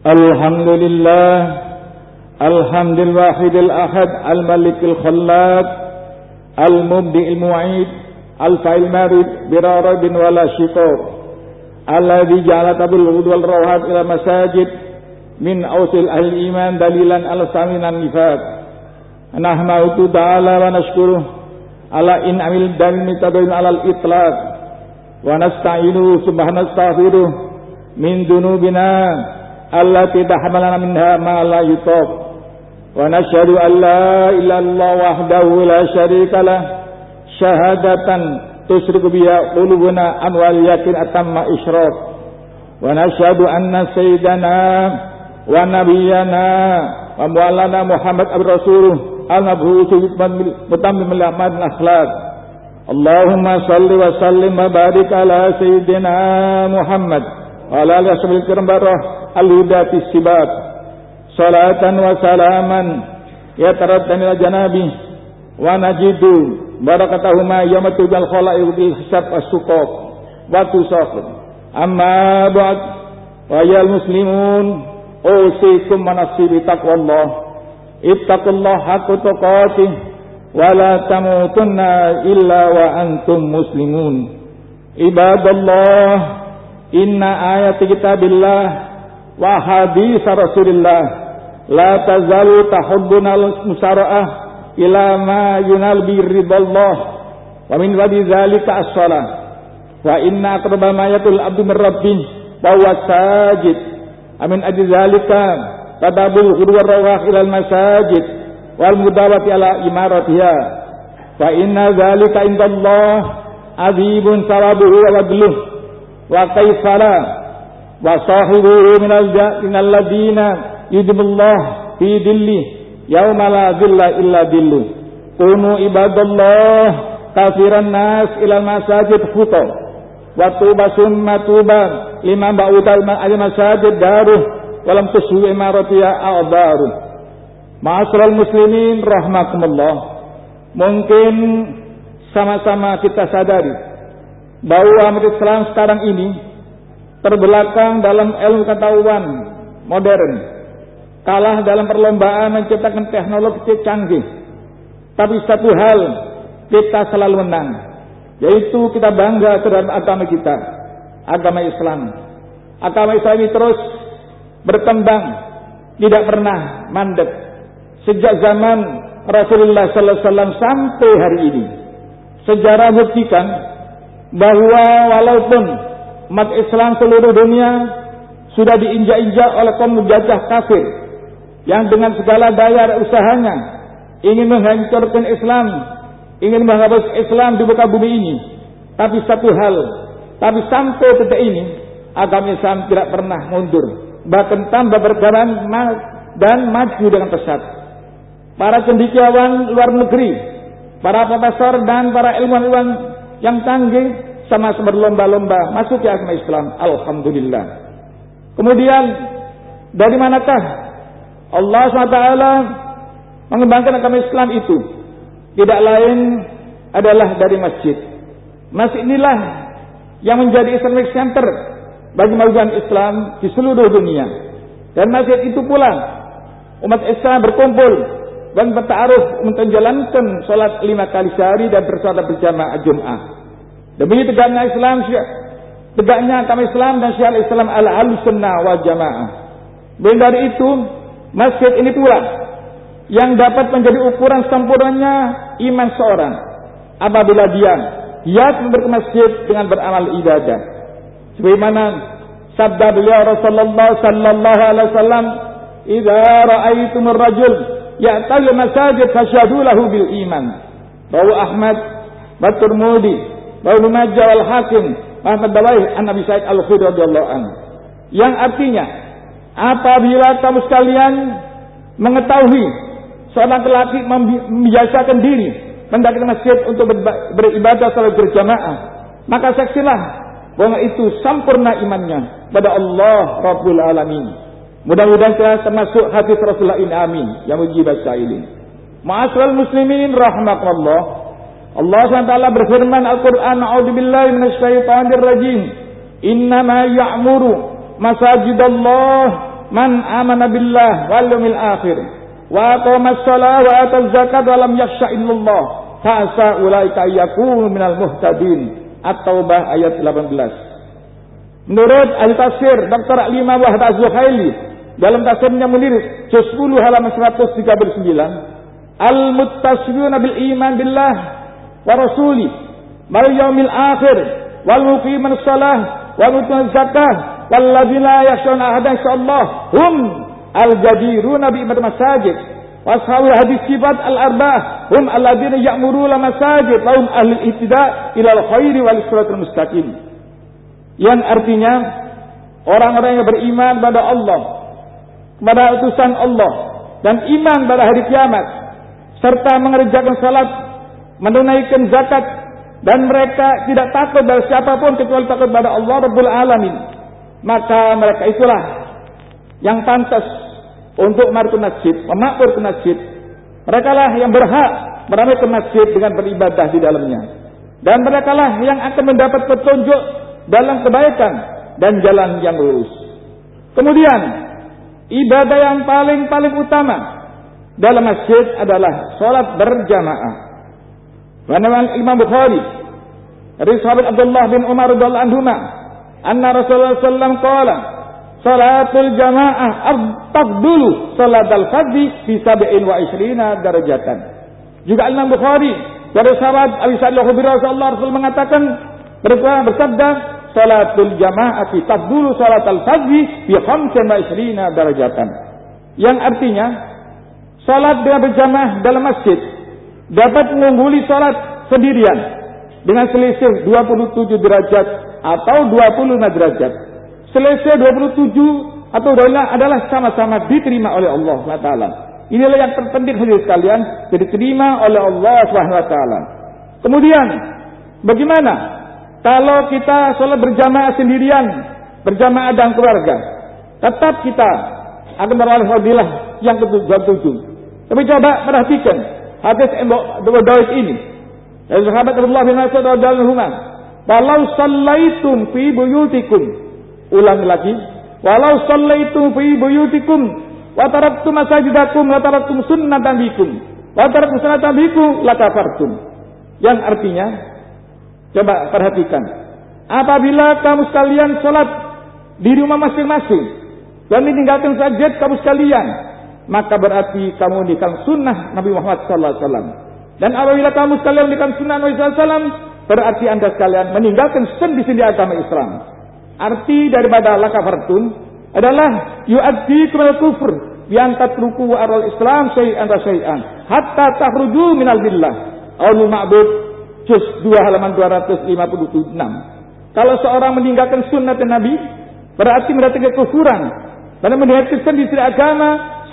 Alhamdulillah, alhamdul wahidil ahad, al-malikil khallaq, al-mubdi'il mu'id, al-fa'il marid, birarabin wala syiqaq, alladhi ja'ala tabul wudhu wal rawhat ila masajid min awsil ahli iman dalilan al-saminan nifaq. Nahmadu ta'ala wa nashkuruh ala in'amil dalmi tabayin alal itlaq, wa nasta'inu subhanahu astaghfiruh min dunubina allati tahmalana minha ma la yutaq, wa nashhadu an la ilaha illallah wahdahu la syarika lah syahadatan tusyriku biha qulubuna an wal yakin atamma isyraq, wa nashhadu anna sayyidana wa nabiyyana wa maulana Muhammad abdur rasuluh al-mab'uts mutammimil a'mal akhlaq. Allahumma salli wa sallim wa barik ala sayyidina Muhammad wa ala alihi washabihi kiram barah al-hudati sibat, salatan wa salaman yataraddan ila janabi wa najidu barakatahuma yawma tujal khalaiq bil hisab as-suqaq wa tusaqib. Amma ba'd, wa ya muslimun, usikum manasib taqwallah, ittaqullaha haqqa tuqatih wa la tamutunna illa wa antum muslimun. Ibadallah, inna ayati kitabillah wa hadis Rasulillah la tazalu tahubbunal musara'ah ila ma yunal bi ridallah, wa min wadi zalika as-shalah, wa inna aqraba ma yakul abdu min rabbih wa huwa sajid. Amin ajli zalika tadabul khudwar rawah ila al-masajid wal mudawati ala imaratiha, fa inna zalika indallah azibun sawabuhu wa wadluh wa kaifala wa sahibuhu minal ladina yudhillah fi dilli yauma la dhilla illa dhillu. Kunu ibadallah kafiran nas ilal masajid khuta wa tuba summa tuba liman ba'udal ma'al masajid daruh walam tushu imaratiya a'daru. Ma'asyiral muslimin rahmakumullah, mungkin sama-sama kita sadari bahwa umat Islam sekarang ini terbelakang dalam ilmu pengetahuan modern, kalah dalam perlombaan menciptakan teknologi canggih. Tapi satu hal kita selalu menang, yaitu kita bangga terhadap agama kita, agama Islam. Agama Islam ini terus berkembang, tidak pernah mandek sejak zaman Rasulullah sallallahu alaihi wasallam sampai hari ini. Sejarah buktikan bahwa walaupun umat Islam seluruh dunia sudah diinjak-injak oleh kaum penjajah kafir yang dengan segala daya usahanya ingin menghancurkan Islam, ingin menghapus Islam di muka bumi ini. Tapi satu hal, sampai detik ini agama Islam tidak pernah mundur, bahkan tambah berjalan dan maju dengan pesat. Para cendekiawan luar negeri, para profesor dan para ilmuwan yang canggih sama-sama berlomba-lomba masuk ke agama Islam. Alhamdulillah. Kemudian dari manakah Allah SWT mengembangkan agama Islam itu? Tidak lain adalah dari masjid. Masjid inilah yang menjadi Islamic Center bagi majuan Islam di seluruh dunia. Dan masjid itu pula umat Islam berkumpul dan bertaaruf untuk menjalankan salat 5 kali sehari dan bersalat berjamaah Jumat. Demi tegaknya Islam, tegaknya agama Islam dan syiar Islam al-sunnah wal jamaah. Dari itu, masjid ini pula yang dapat menjadi ukuran sempurnanya iman seorang apabila dia giat ke masjid dengan beramal ibadah. Sebagaimana sabda beliau Rasulullah sallallahu alaihi wasallam, "Idza ra'aitumur rajul ya'tal masajid fasyhadu lahu bil iman." Rawahu Ahmad wa Tirmidzi wa Ibnu Majah wal Hakim Muhammad Dawaih an Nabi Sa'id Al-Khudri radhiyallahu anhu. Yang artinya, apabila kamu sekalian mengetahui seorang lelaki membiasakan diri mendatangi masjid untuk beribadah salat berjamaah, maka saksilah bahwa itu sempurna imannya pada Allah Rabbul Alamin. Mudah-mudahan kita termasuk hadis Rasulullah ini, amin yang mujibas sa'ilin. Ma'asyiral muslimin rahimakumullah, Allah SWT berfirman Al-Quran, A'udzubillahi minasyaitonir rajim, Innama ya'muru masajidallah man amana billah wal yawmil akhir wa aqama as-salata wa ata az-zakata wa lam yakhsha illallah fa ulaika yakunu minal muhtadin. At-Taubah ayat 18. Menurut ahli tafsir Dr. Alimah Wahid Az-Zuhaili dalam tafsirnya menulis juz 10 halaman 139, al-muttasifuna bil iman billah wa rasuli wal yaumil akhir wal muqimin shalah wal mutun zakah wal ladzina yakhshawna ahadan insyaallah hum al-jadiruna bi ibadat masajid washabul hadis sifat al-arba'ah hum alladzina ya'muruna masajid lahum ahli ittida' ilal khairi wal siratal mustaqim. Yang artinya orang-orang yang beriman pada Allah, kepada utusan Allah dan iman pada hari kiamat serta mengerjakan salat, menunaikan zakat dan mereka tidak takut dari siapapun kecuali takut pada Allah Rabbul Alamin, maka mereka itulah yang pantas untuk mari ke masjid, memakmur ke masjid. Mereka lah yang berhak meramai ke masjid dengan beribadah di dalamnya. Dan mereka lah yang akan mendapat petunjuk dalam kebaikan dan jalan yang lurus. Kemudian, ibadah yang paling utama dalam masjid adalah salat berjamaah. Karena Imam Bukhari dari sahabat Abdullah bin Umar radhiyallahu anhuma, anna Rasulullah sallallahu alaihi wasallam qala salatul jamaah tafdulu salatal fardhi fi 27 darajatan. Juga Imam Bukhari dari sahabat Abi Sa'id al-Khudri radhiyallahu anhu mengatakan bersabda salatul jamaah tafdulu salatal fardhi fi 25 darajatan. Yang artinya salat dengan berjamaah dalam masjid dapat mengungguli salat sendirian dengan selisih 27 derajat atau 25 derajat. Selisih 27 atau adalah sama-sama diterima oleh Allah SWT. Inilah yang terpenting hadirin sekalian, diterima oleh Allah SWT. Kemudian, bagaimana kalau kita sholat berjamaah sendirian, berjamaah dan keluarga? Tetap kita akan beroleh fadilah yang ke-7. Tapi coba perhatikan hadis Abu Daud ini dari sahabat Abdullah bin Mas'ud radhiyallahu anhu, "Walau shallaitum fi buyutikum." Ulang lagi, walau shallaitum fi buyutikum wa taraktum masajidakum wa taraktum sunnatan bikum wa taraktum sunnatan bikum lakafartum. Yang artinya, coba perhatikan, apabila kamu sekalian salat di rumah masing-masing dan meninggalkan masjid kamu sekalian, maka berarti kamu meninggalkan sunnah Nabi Muhammad sallallahu alaihi wasallam. Dan apabila kamu sekalian meninggalkan sunnah Nabi sallallahu alaihi wasallam, berarti Anda sekalian meninggalkan sendi-sendi agama Islam. Arti daripada lakafartun adalah yu'addikum al-kufr bi an tatruku aral Islam syai'an wa syai'an hatta takhruju minal billah. Qaulul Ma'bud juz 2 halaman 256. Kalau seorang meninggalkan sunnah Nabi, berarti mendatangkan kekufuran dan meninggalkan sendi-sendi agama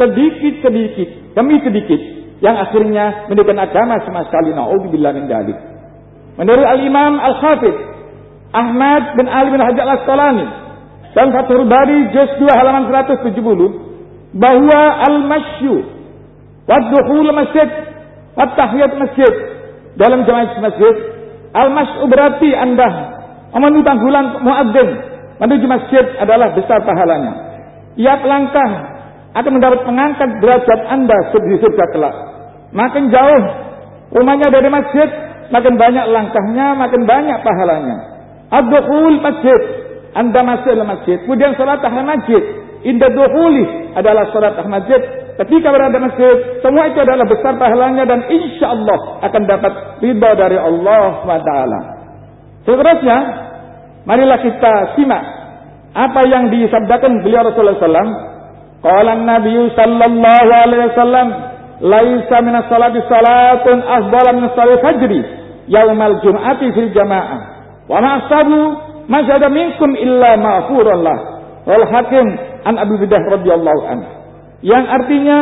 sedikit demi sedikit yang akhirnya meninggalkan agama sama sekali. Nauzubillah min dzalik. Menurut Al-Imam Al-Hafidz Ahmad bin Ali bin Hajar Al-Asqalani dalam Fathul Bari juz 2 halaman 170 bahwa al-masyu wa dukhul masjid wa tahiyat masjid dalam jamaah masjid, al-masyu berarti Anda memenuhi panggilan muadzin menuju masjid adalah besar pahalanya. Tiap langkah akan mendapat mengangkat derajat Anda di surga kelak. Makin jauh rumahnya dari masjid, makin banyak langkahnya, makin banyak pahalanya. Ad-dukhul masjid, Anda masuk dalam masjid, kemudian salat tahiyat masjid. Inda dukhuli adalah salat tahiyat masjid. Ketika berada masjid, semua itu adalah besar pahalanya dan insyaallah akan dapat ridha dari Allah SWT. Seterusnya, marilah kita simak apa yang disabdakan beliau Rasulullah SAW. Qala Nabi sallallahu alaihi wasallam, "Laisa minas salati salatun afdala min salati fajri yaumal jum'ati fil jamaah." Wa ma'asabu majada minkum illa ma'furullah. Wal Hakim an Abi Bidah radhiyallahu an. Yang artinya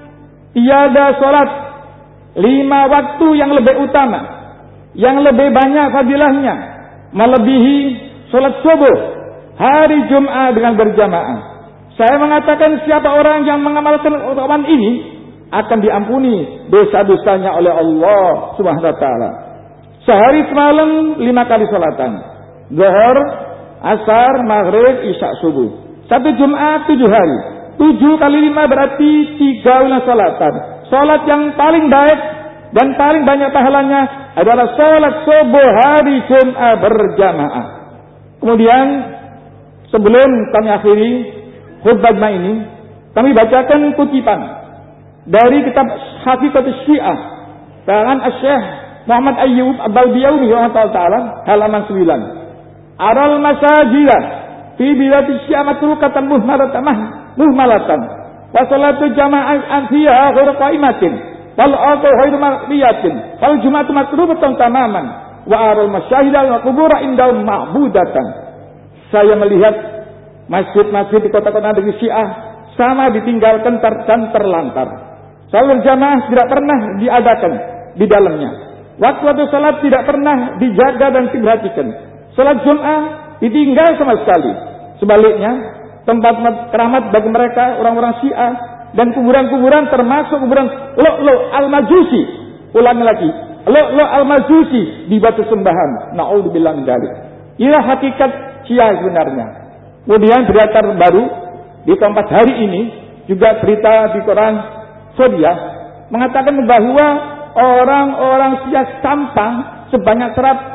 tiada salat 5 waktu yang lebih utama, yang lebih banyak fadilahnya, melebihi salat subuh hari Jumat dengan berjamaah. Saya mengatakan siapa orang yang mengamalkan utamaan ini akan diampuni dosa-dosanya oleh Allah Subhanahu wa taala. Sehari semalam 5 kali salatan. Zuhur, asar, maghrib, isya, subuh. Satu Jumat 7 hari. 7 kali 5 berarti 30 salatan. Salat yang paling baik dan paling banyak pahalanya adalah salat subuh hari Jumat berjamaah. Kemudian sebelum kami akhiri khutbah ini, kami bacakan kutipan dari kitab Haqiqatus Syiah karangan Syekh Muhammad Ayyub Al-Balbiyaumi rahimahullah halaman 9. Aral masajidah fi biladi syi'amatul katan muhmalatan wa salatu jama'ah fiha ghairu qaimatin wal aqu ghairu marqiyatin wal jum'atu makrubatun tamaman wa aral masyahida wa qubura indahum ma'budatan. Saya melihat masjid-masjid di kota-kota negeri Syiah sama ditinggalkan dan terlantar. Salat jamaah tidak pernah diadakan di dalamnya. Waktu salat tidak pernah dijaga dan diperhatikan. Salat Jumat ditinggal sama sekali. Sebaliknya, tempat keramat bagi mereka orang-orang Syiah dan kuburan-kuburan termasuk kuburan Lu'lu' al-Majusi. Ulangi lagi, Lu'lu' al-Majusi di batu sembahan. Na'udzubillah min dzalik. Inilah hakikat Syiah sebenarnya. Kemudian berita terbaru di tempat hari ini juga berita di koran Suriah mengatakan bahwa orang-orang Syiah Sampang sebanyak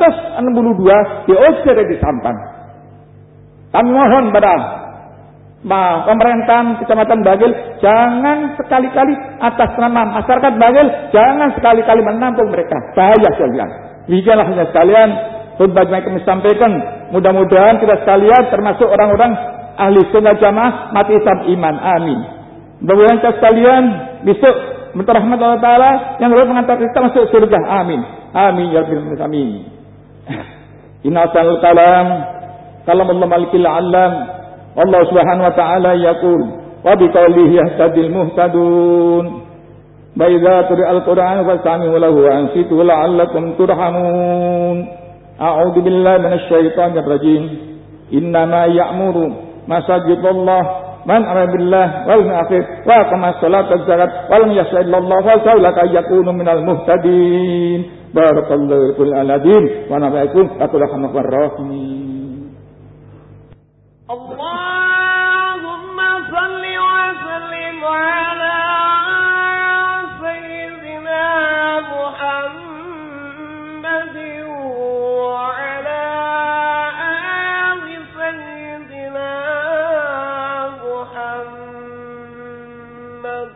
162 diusir di Sampang. Kami mohon pada pemerintahan Kecamatan Bagel, jangan sekali-kali atas nama masyarakat Bagel, jangan sekali-kali menampung mereka. Bahaya sekalian. Demikianlah hanya sekalian khutbah yang kami sampaikan. Mudah-mudahan kita sekalian termasuk orang-orang ahli sunnah jamaah mati Islam iman. Amin. Mudah-mudahan kita sekalian besok minta rahmat Allah Ta'ala yang dapat mengantar kita masuk surga. Amin. Amin ya rabbal alamin. Inna asal kalam Allah malikil alam. Allah subhanahu wa ta'ala yaqul wa biqaulihi yahtadil muhtadun. Baidza qira'al Qur'an fastami'u lahu wa ansitu la'allakum turhamun. A'udzu billahi minasy syaithanir rajim. Innama ya'muru masajidallah man amana billah wal yawmil akhir wa aqama sholata zakat wa lam yasha illallah fa saulaka yakunu minal muhtadin. Barakallahu fil alamin wa nafa'akum atulahumur rahimin. Allahumma salli wa sallim ala sayyidina Muhammadin wa ala ali sayyidina Muhammad.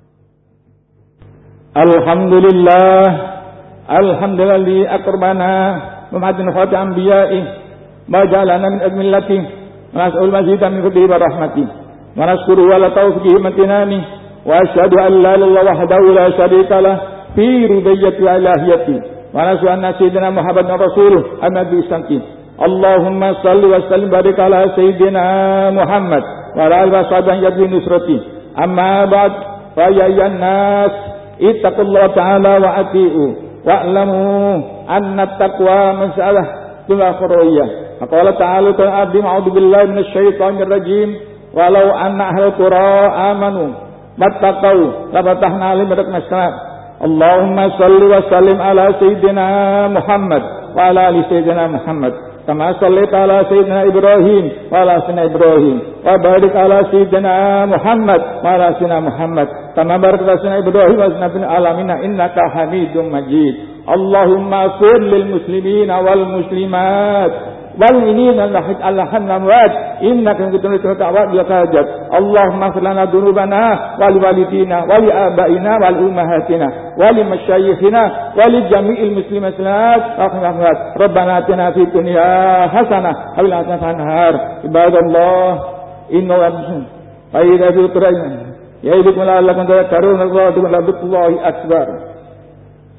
Alhamdulillah, alhamdulillah akrbana Muhammadin khatam anbiya'i ma ja'alana min ajmillati wa nas'al mazida min fadlihi wa rahmatihi wa nashkuru ala tawfiqihi matinani wa asyhadu an la ilaha illallah wahdahu la syarika lah fi rububiyyati wa ilahiyati wa nashhadu anna sayyidina Muhammadan rasuluh an-nabiy santi. Allahumma salli wa sallim barik ala sayyidina Muhammad wa ala alihi wa sahbihi yadhi nusrati. Amma ba'd fa ya ayyuhan nas ittaqullaha ta'ala wa ati'u wa'lamu anna at-taqwa mas'alah khuriyah. Qala ta'ala ta'addim a'udzu billahi minasy syaithanir rajim walau anna ahlul qura amanu wattaqau lafatahna 'alaihim barakatin minas. Allahumma shalli wa sallim ala sayyidina Muhammad wa ala ali sayyidina Muhammad kama shallaita ala sayyidina Ibrahim wa ala sayyidina Ibrahim wa barik ala sayyidina Muhammad wa ala sayyidina Muhammad kama barakta ala sayyidina Ibrahim wa ala sayyidina alamin innaka Hamidum Majid. Allahumma ighfir lil muslimina wal muslimat والمؤمنين الأموات إنك كنت تتواب بالحاجات. اللهم اغفر لنا ذنوبنا ولوالدينا ولآبائنا ولأمهاتنا ولمشايخنا ولجميع المسلمين والأموات. ربنا آتنا في الدنيا حسنة وفي الآخرة حسنة. عباد الله إن فإذا في القرآن يعظكم لعلكم تذكرون الله أكبر.